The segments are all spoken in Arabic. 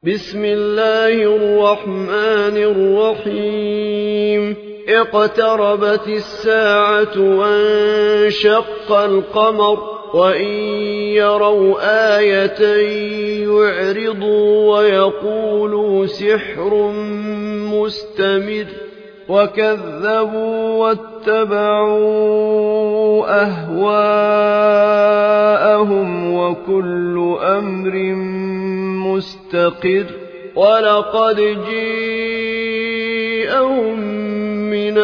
بسم الله الرحمن الرحيم اقتربت الساعة وانشق القمر وإن يروا آية يعرضوا ويقولوا سحر مستمر وكذبوا واتبعوا أهواءهم وكل أمر مستقر ولقد جاءهم من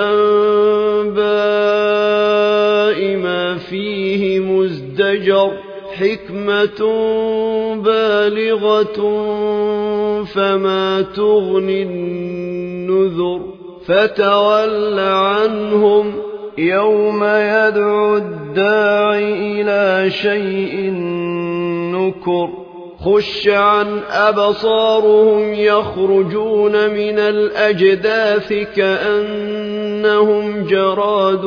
الأنباء ما فيه مزدجر حكمة بالغة فما تغني النذر فتول عنهم يوم يدعو الداع إلى شيء نكر خش عن أبصارهم يخرجون من الأجداث كأنهم جراد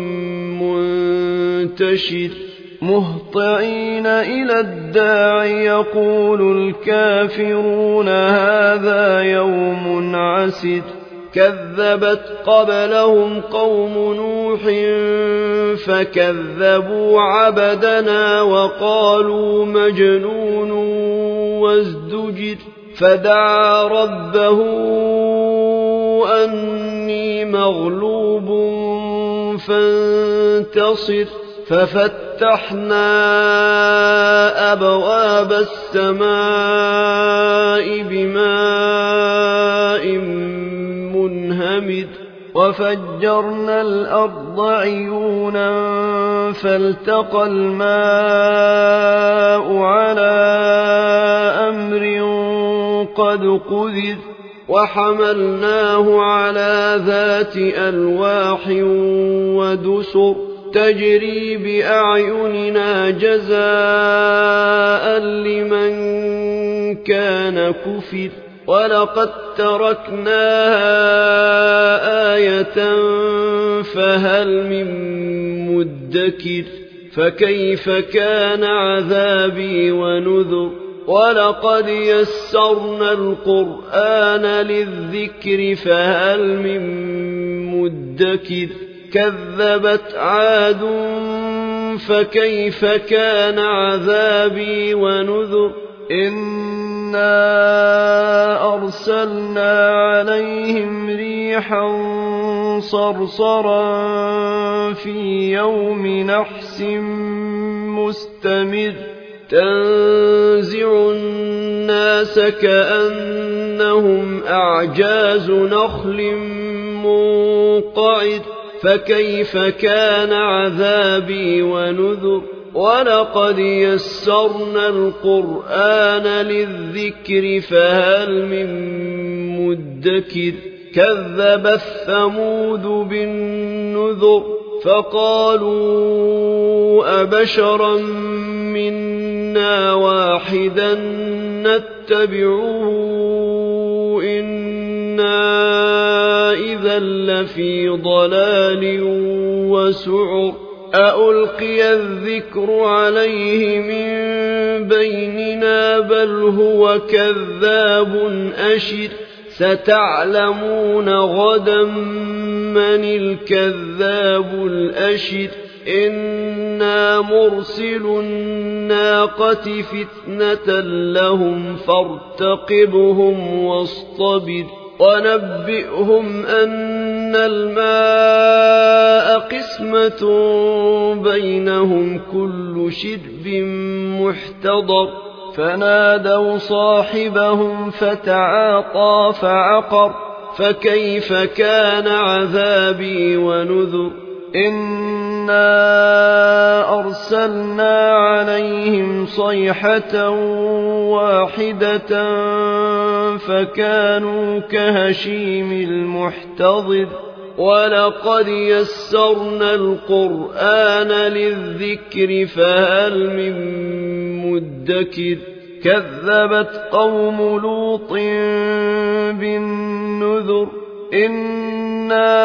منتشر مهطعين إلى الداع يقول الكافرون هذا يوم عسر كذبت قبلهم قوم نوح فكذبوا عبدنا وقالوا مجنون وازدجر فدعا ربه أني مغلوب فانتصر ففتحنا أبواب السماء بماء منهمر وفجرنا الأرض عيونا فالتقى الماء على أمر قد قدر وحملناه على ذات ألواح ودسر تجري بأعيننا جزاء لمن كان كفر ولقد تركناها آية فهل من مدكر فكيف كان عذابي ونذر ولقد يسرنا القرآن للذكر فهل من مدكر كذبت عاد فكيف كان عذابي ونذر إنا أرسلنا عليهم ريحا صرصرا في يوم نحس مستمر تنزع الناس كأنهم أعجاز نخل منقعر فكيف كان عذابي ونذر ولقد يسرنا القرآن للذكر فهل من مدكر كذب الثمود بالنذر فقالوا أبشرا منا واحدا نتبعه إنا إذا لفي ضلال وسعر أألقي الذكر عليه من بيننا بل هو كذاب أشر ستعلمون غدا من الكذاب الأشر إنا مرسل الناقة فتنة لهم فارتقبهم واصطبر ونبئهم أن الماء قسمة بينهم كل شرب محتضر فنادوا صاحبهم فتعاطى فعقر فكيف كان عذابي ونذر إنا أرسلنا عليهم صيحة واحدة فكانوا كهشيم المحتضر ولقد يسرنا القرآن للذكر فهل من مدكر كذبت قوم لوط بالنذر إنا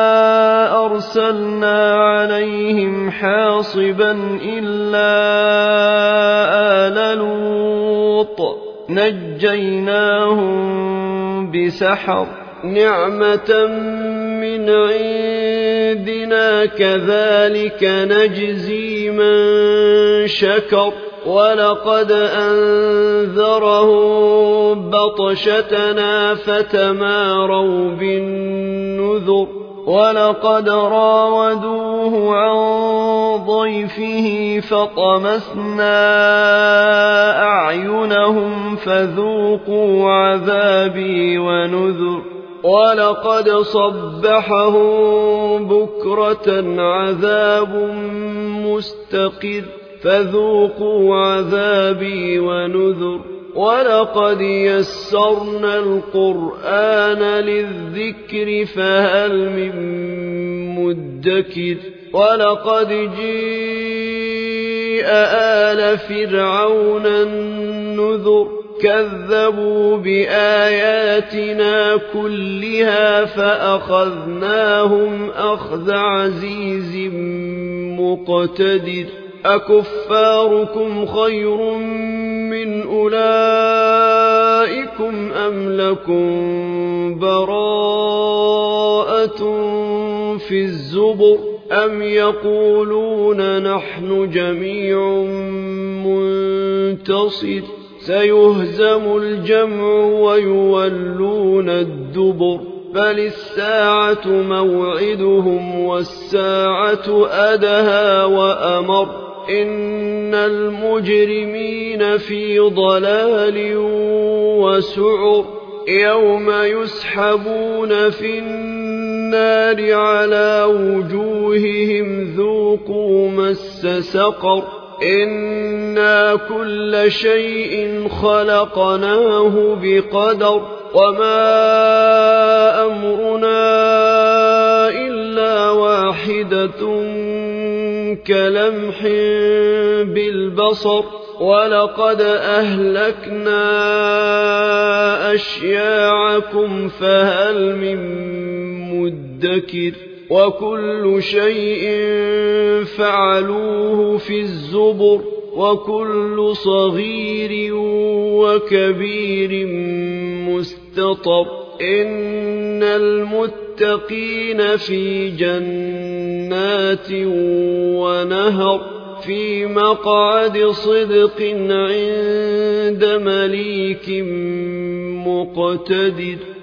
أرسلنا عليهم حاصبا إلا آل لوط نجيناهم بسحر نعمة من عندنا كذلك نجزي من شكر ولقد أنذرهم بطشتنا فتماروا بالنذر ولقد راودوه عن ضيفه فطمسنا أعينهم فذوقوا عذابي ونذر ولقد صبحهم بكرة عذاب مستقر فذوقوا عذابي ونذر ولقد يسرنا القرآن للذكر فهل من مدكر ولقد جيء آل فرعون النذر كذبوا بآياتنا كلها فأخذناهم أخذ عزيز مقتدر أكفاركم خير من أولئكم أم لكم براءة في الزبر أم يقولون نحن جميع منتصر سيهزم الجمع ويولون الدبر بل الساعة موعدهم والساعة أدهى وأمر إن المجرمين في ضلال وسعر يوم يسحبون في النار على وجوههم ذوقوا مس سقر إنا كل شيء خلقناه بقدر وما أمرنا إلا واحدة كلمح بالبصر ولقد أهلكنا أشياعكم فهل من مدكر وكل شيء فعلوه في الزبر وكل صغير وكبير مستطر إن المتقين في جنات ونهر في مقعد صدق عند مليك مقتدر